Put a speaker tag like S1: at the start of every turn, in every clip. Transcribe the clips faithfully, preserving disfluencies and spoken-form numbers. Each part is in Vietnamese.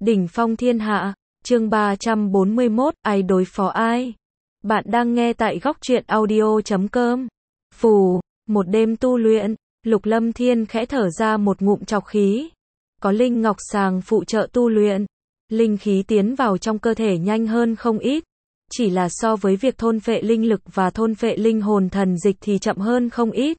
S1: Đỉnh phong thiên hạ, chương ba trăm bốn mươi mốt, ai đối phó ai? Bạn đang nghe tại góc truyện audio chấm com. Phù, một đêm tu luyện, Lục Lâm Thiên khẽ thở ra một ngụm trọc khí. Có linh ngọc sàng phụ trợ tu luyện, linh khí tiến vào trong cơ thể nhanh hơn không ít. Chỉ là so với việc thôn phệ linh lực và thôn phệ linh hồn thần dịch thì chậm hơn không ít.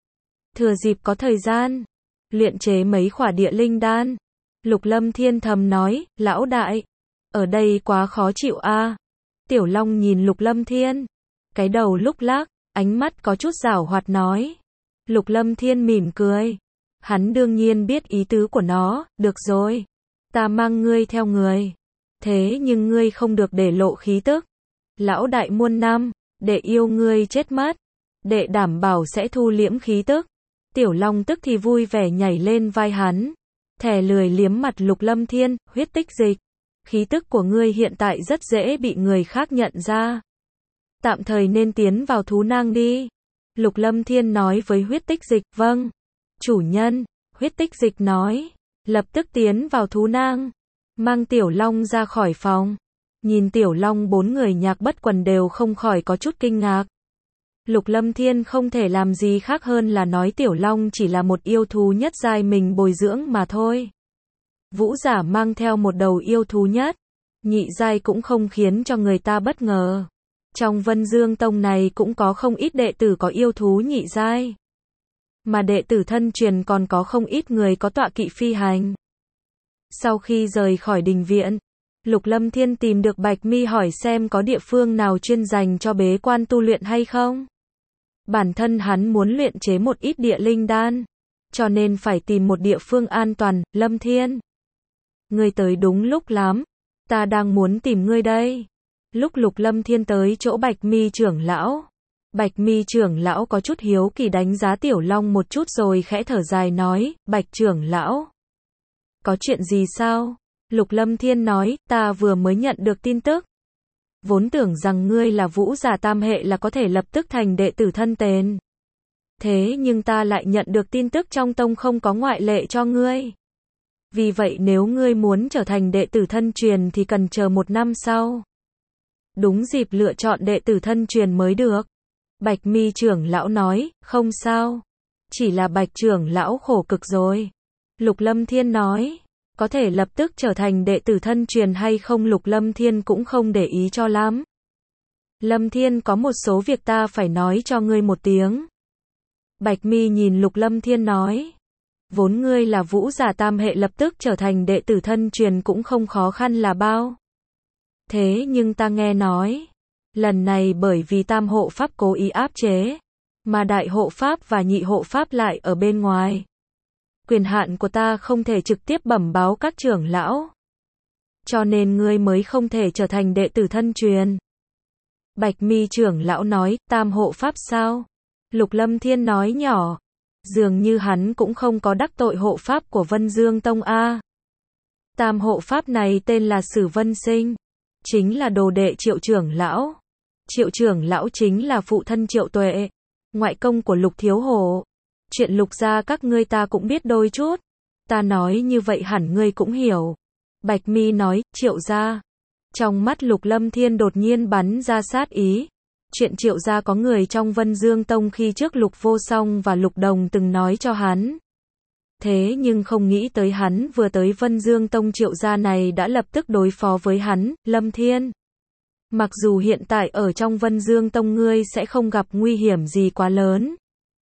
S1: Thừa dịp có thời gian, luyện chế mấy khỏa địa linh đan. Lục Lâm Thiên thầm nói, lão đại, ở đây quá khó chịu a. Tiểu Long nhìn Lục Lâm Thiên, cái đầu lúc lắc, ánh mắt có chút giảo hoạt nói. Lục Lâm Thiên mỉm cười, hắn đương nhiên biết ý tứ của nó, được rồi, ta mang ngươi theo người. Thế nhưng ngươi không được để lộ khí tức. Lão đại muôn năm, đệ yêu ngươi chết mất, đệ đảm bảo sẽ thu liễm khí tức. Tiểu Long tức thì vui vẻ nhảy lên vai hắn, thè lười liếm mặt Lục Lâm Thiên, huyết tích dịch. Khí tức của ngươi hiện tại rất dễ bị người khác nhận ra. Tạm thời nên tiến vào thú nang đi. Lục Lâm Thiên nói với huyết tích dịch, vâng. Chủ nhân, huyết tích dịch nói, lập tức tiến vào thú nang. Mang Tiểu Long ra khỏi phòng. Nhìn Tiểu Long bốn người Nhạc Bất Quần đều không khỏi có chút kinh ngạc. Lục Lâm Thiên không thể làm gì khác hơn là nói Tiểu Long chỉ là một yêu thú nhất giai mình bồi dưỡng mà thôi. Vũ giả mang theo một đầu yêu thú nhất nhị giai cũng không khiến cho người ta bất ngờ. Trong Vân Dương Tông này cũng có không ít đệ tử có yêu thú nhị giai. Mà đệ tử thân truyền còn có không ít người có tọa kỵ phi hành. Sau khi rời khỏi đình viện, Lục Lâm Thiên tìm được Bạch Mi hỏi xem có địa phương nào chuyên dành cho bế quan tu luyện hay không. Bản thân hắn muốn luyện chế một ít địa linh đan, cho nên phải tìm một địa phương an toàn. Lâm Thiên, ngươi tới đúng lúc lắm, ta đang muốn tìm ngươi đây. Lúc Lục Lâm Thiên tới chỗ Bạch Mi trưởng lão, Bạch Mi trưởng lão có chút hiếu kỳ đánh giá Tiểu Long một chút rồi khẽ thở dài nói, Bạch trưởng lão, có chuyện gì sao? Lục Lâm Thiên nói, ta vừa mới nhận được tin tức. Vốn tưởng rằng ngươi là vũ giả tam hệ là có thể lập tức thành đệ tử thân tền. Thế nhưng ta lại nhận được tin tức trong tông không có ngoại lệ cho ngươi. Vì vậy nếu ngươi muốn trở thành đệ tử thân truyền thì cần chờ một năm sau. Đúng dịp lựa chọn đệ tử thân truyền mới được. Bạch Mi trưởng lão nói, không sao. Chỉ là Bạch trưởng lão khổ cực rồi. Lục Lâm Thiên nói, có thể lập tức trở thành đệ tử thân truyền hay không Lục Lâm Thiên cũng không để ý cho lắm. Lâm Thiên có một số việc ta phải nói cho ngươi một tiếng. Bạch Mi nhìn Lục Lâm Thiên nói, vốn ngươi là vũ giả tam hệ lập tức trở thành đệ tử thân truyền cũng không khó khăn là bao. Thế nhưng ta nghe nói, lần này bởi vì tam hộ pháp cố ý áp chế, mà đại hộ pháp và nhị hộ pháp lại ở bên ngoài. Quyền hạn của ta không thể trực tiếp bẩm báo các trưởng lão, cho nên ngươi mới không thể trở thành đệ tử thân truyền. Bạch Mi trưởng lão nói, tam hộ pháp sao? Lục Lâm Thiên nói nhỏ, dường như hắn cũng không có đắc tội hộ pháp của Vân Dương Tông a. Tam hộ pháp này tên là Sử Vân Sinh, chính là đồ đệ Triệu trưởng lão. Triệu trưởng lão chính là phụ thân Triệu Tuệ, ngoại công của Lục Thiếu Hổ. Chuyện Lục gia các ngươi ta cũng biết đôi chút. Ta nói như vậy hẳn ngươi cũng hiểu. Bạch Mi nói, Triệu gia. Trong mắt Lục Lâm Thiên đột nhiên bắn ra sát ý. Chuyện Triệu gia có người trong Vân Dương Tông khi trước Lục Vô Song và Lục Đồng từng nói cho hắn. Thế nhưng không nghĩ tới hắn vừa tới Vân Dương Tông Triệu gia này đã lập tức đối phó với hắn. Lâm Thiên, mặc dù hiện tại ở trong Vân Dương Tông ngươi sẽ không gặp nguy hiểm gì quá lớn.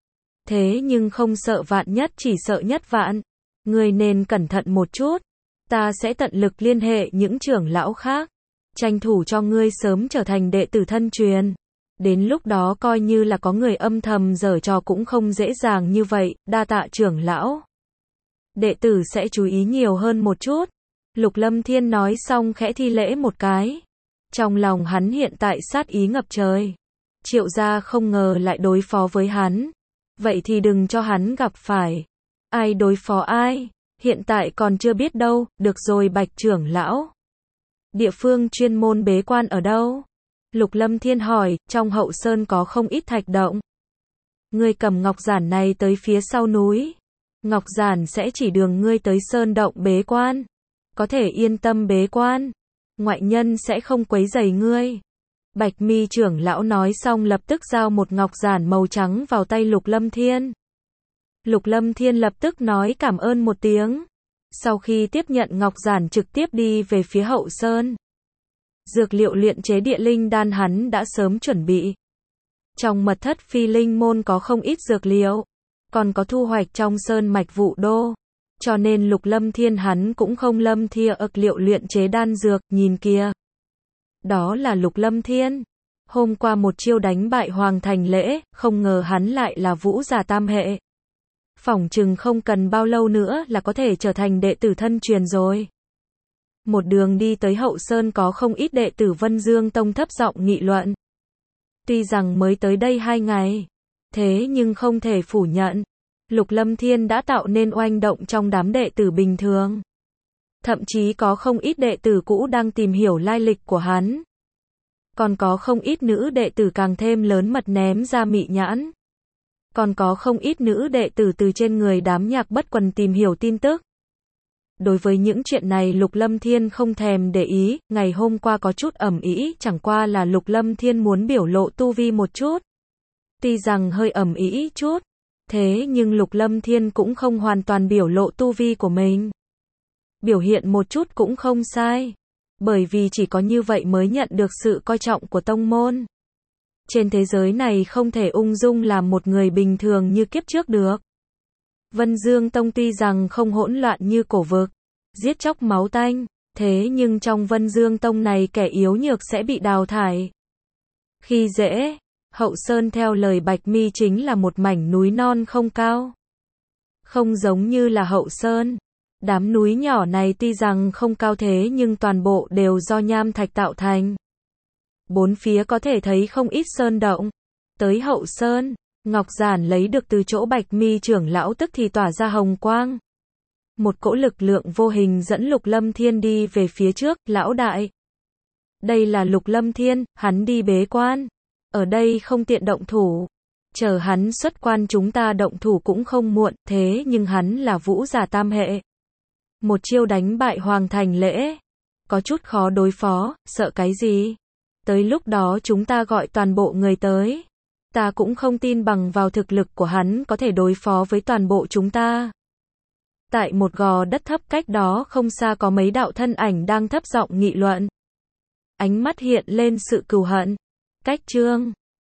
S1: Thế nhưng không sợ vạn nhất chỉ sợ nhất vạn. Ngươi nên cẩn thận một chút. Ta sẽ tận lực liên hệ những trưởng lão khác, tranh thủ cho ngươi sớm trở thành đệ tử thân truyền. Đến lúc đó coi như là có người âm thầm giở trò cũng không dễ dàng như vậy. Đa tạ trưởng lão. Đệ tử sẽ chú ý nhiều hơn một chút. Lục Lâm Thiên nói xong khẽ thi lễ một cái. Trong lòng hắn hiện tại sát ý ngập trời. Triệu gia không ngờ lại đối phó với hắn. Vậy thì đừng cho hắn gặp phải. Ai đối phó ai? Hiện tại còn chưa biết đâu. Được rồi Bạch trưởng lão. Địa phương chuyên môn bế quan ở đâu? Lục Lâm Thiên hỏi. Trong hậu sơn có không ít thạch động. Ngươi cầm ngọc giản này tới phía sau núi. Ngọc giản sẽ chỉ đường ngươi tới sơn động bế quan. có thể yên tâm bế quan. Ngoại nhân sẽ không quấy rầy ngươi. Bạch Mi trưởng lão nói xong lập tức giao một ngọc giản màu trắng vào tay Lục Lâm Thiên. Lục Lâm Thiên lập tức nói cảm ơn một tiếng. Sau khi tiếp nhận ngọc giản trực tiếp đi về phía hậu sơn. Dược liệu luyện chế địa linh đan hắn đã sớm chuẩn bị. Trong mật thất phi linh môn có không ít dược liệu, còn có thu hoạch trong sơn mạch Vũ Đô. Cho nên Lục Lâm Thiên hắn cũng không lâm thia ực liệu luyện chế đan dược, nhìn kìa. Đó là Lục Lâm Thiên. Hôm qua một chiêu đánh bại Hoàng Thành Lễ, không ngờ hắn lại là vũ giả tam hệ. Phỏng chừng không cần bao lâu nữa là có thể trở thành đệ tử thân truyền rồi. Một đường đi tới hậu sơn có không ít đệ tử Vân Dương Tông thấp giọng nghị luận. Tuy rằng mới tới đây hai ngày, thế nhưng không thể phủ nhận. Lục Lâm Thiên đã tạo nên oanh động trong đám đệ tử bình thường. Thậm chí có không ít đệ tử cũ đang tìm hiểu lai lịch của hắn. Còn có không ít nữ đệ tử càng thêm lớn mật ném ra mị nhãn. Còn có không ít nữ đệ tử từ trên người đám Nhạc Bất Quần tìm hiểu tin tức. Đối với những chuyện này Lục Lâm Thiên không thèm để ý, ngày hôm qua có chút ầm ĩ, chẳng qua là Lục Lâm Thiên muốn biểu lộ tu vi một chút. Tuy rằng hơi ầm ĩ chút, thế nhưng Lục Lâm Thiên cũng không hoàn toàn biểu lộ tu vi của mình. Biểu hiện một chút cũng không sai, bởi vì chỉ có như vậy mới nhận được sự coi trọng của tông môn. Trên thế giới này không thể ung dung làm một người bình thường như kiếp trước được. Vân Dương Tông tuy rằng không hỗn loạn như cổ vực, giết chóc máu tanh, thế nhưng trong Vân Dương Tông này kẻ yếu nhược sẽ bị đào thải. Khi dễ, hậu sơn theo lời Bạch Mi chính là một mảnh núi non không cao. Không giống như là hậu sơn. Đám núi nhỏ này tuy rằng không cao thế nhưng toàn bộ đều do nham thạch tạo thành. Bốn phía có thể thấy không ít sơn động. Tới hậu sơn, ngọc giản lấy được từ chỗ Bạch Mi trưởng lão tức thì tỏa ra hồng quang. Một cỗ lực lượng vô hình dẫn Lục Lâm Thiên đi về phía trước, lão đại. Đây là Lục Lâm Thiên, hắn đi bế quan. Ở đây không tiện động thủ. Chờ hắn xuất quan chúng ta động thủ cũng không muộn, thế nhưng hắn là vũ giả tam hệ. Một chiêu đánh bại Hoàng Thành Lễ. Có chút khó đối phó, sợ cái gì? Tới lúc đó chúng ta gọi toàn bộ người tới. Ta cũng không tin bằng vào thực lực của hắn có thể đối phó với toàn bộ chúng ta. Tại một gò đất thấp cách đó không xa có mấy đạo thân ảnh đang thấp giọng nghị luận. Ánh mắt hiện lên sự cừu hận. Cách chương